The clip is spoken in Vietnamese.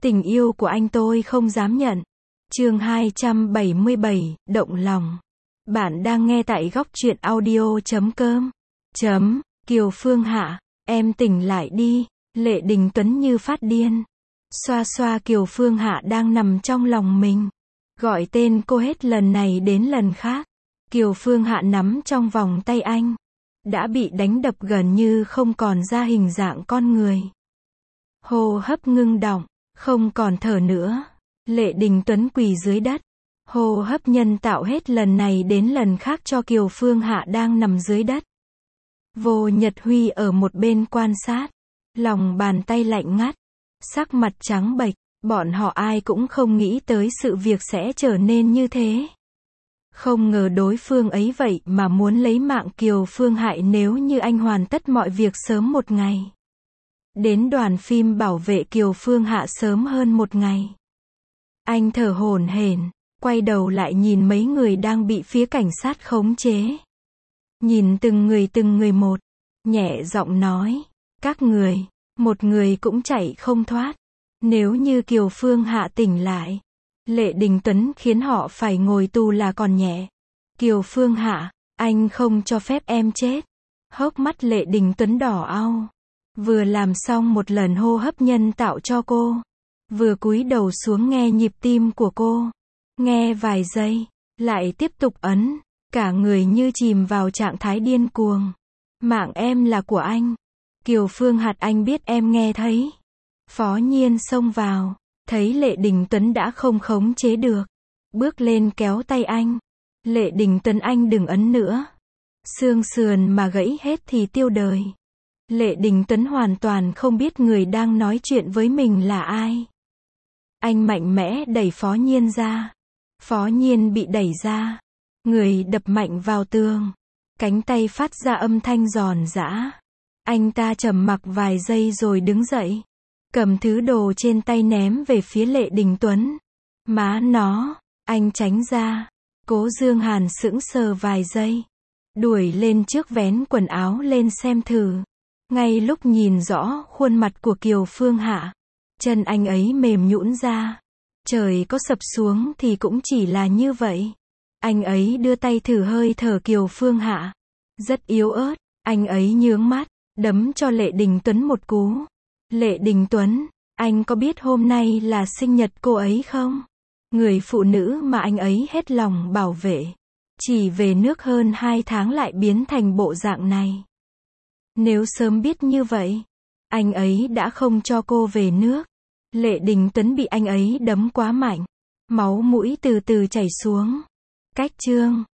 Tình yêu của anh tôi không dám nhận. Chương 277, động lòng. Bạn đang nghe tại góc truyện audio.com. Kiều Phương Hạ, em tỉnh lại đi. Lệ Đình Tuấn như phát điên. Xoa xoa Kiều Phương Hạ đang nằm trong lòng mình. Gọi tên cô hết lần này đến lần khác. Kiều Phương Hạ nắm trong vòng tay anh. Đã bị đánh đập gần như không còn ra hình dạng con người. Hô hấp ngưng đọng, không còn thở nữa. Lệ Đình Tuấn quỳ dưới đất. Hô hấp nhân tạo hết lần này đến lần khác cho Kiều Phương Hạ đang nằm dưới đất. Vô Nhật Huy ở một bên quan sát. Lòng bàn tay lạnh ngắt. Sắc mặt trắng bệch. Bọn họ ai cũng không nghĩ tới sự việc sẽ trở nên như thế. Không ngờ đối phương ấy vậy mà muốn lấy mạng Kiều Phương Hạ nếu như anh hoàn tất mọi việc sớm một ngày. Đến đoàn phim bảo vệ Kiều Phương Hạ sớm hơn một ngày. Anh thở hổn hển, quay đầu lại nhìn mấy người đang bị phía cảnh sát khống chế. Nhìn từng người một, nhẹ giọng nói, các người, một người cũng chạy không thoát. Nếu như Kiều Phương Hạ tỉnh lại, Lệ Đình Tuấn khiến họ phải ngồi tù là còn nhẹ. Kiều Phương Hạ, anh không cho phép em chết. Hốc mắt Lệ Đình Tuấn đỏ au. Vừa làm xong một lần hô hấp nhân tạo cho cô, vừa cúi đầu xuống nghe nhịp tim của cô. Nghe vài giây, lại tiếp tục ấn, cả người như chìm vào trạng thái điên cuồng. Mạng em là của anh. Kiều Phương Hạ, anh biết em nghe thấy. Phó Nhiên xông vào, thấy Lệ Đình Tuấn đã không khống chế được, bước lên kéo tay anh. Lệ Đình Tuấn, anh đừng ấn nữa. Xương sườn mà gãy hết thì tiêu đời. Lệ Đình Tuấn hoàn toàn không biết người đang nói chuyện với mình là ai. Anh mạnh mẽ đẩy Phó Nhiên ra. Phó Nhiên bị đẩy ra. Người đập mạnh vào tường. Cánh tay phát ra âm thanh giòn giã. Anh ta trầm mặc vài giây rồi đứng dậy. Cầm thứ đồ trên tay ném về phía Lệ Đình Tuấn. Má nó, anh tránh ra. Cố Dương Hàn sững sờ vài giây. Đuổi lên trước vén quần áo lên xem thử. Ngay lúc nhìn rõ khuôn mặt của Kiều Phương Hạ, chân anh ấy mềm nhũn ra. Trời có sập xuống thì cũng chỉ là như vậy. Anh ấy đưa tay thử hơi thở Kiều Phương Hạ. Rất yếu ớt, anh ấy nhướng mắt, đấm cho Lệ Đình Tuấn một cú. Lệ Đình Tuấn, anh có biết hôm nay là sinh nhật cô ấy không? Người phụ nữ mà anh ấy hết lòng bảo vệ. Chỉ về nước hơn 2 tháng lại biến thành bộ dạng này. Nếu sớm biết như vậy, anh ấy đã không cho cô về nước. Lệ Đình Tuấn bị anh ấy đấm quá mạnh. Máu mũi từ từ chảy xuống. Cách chương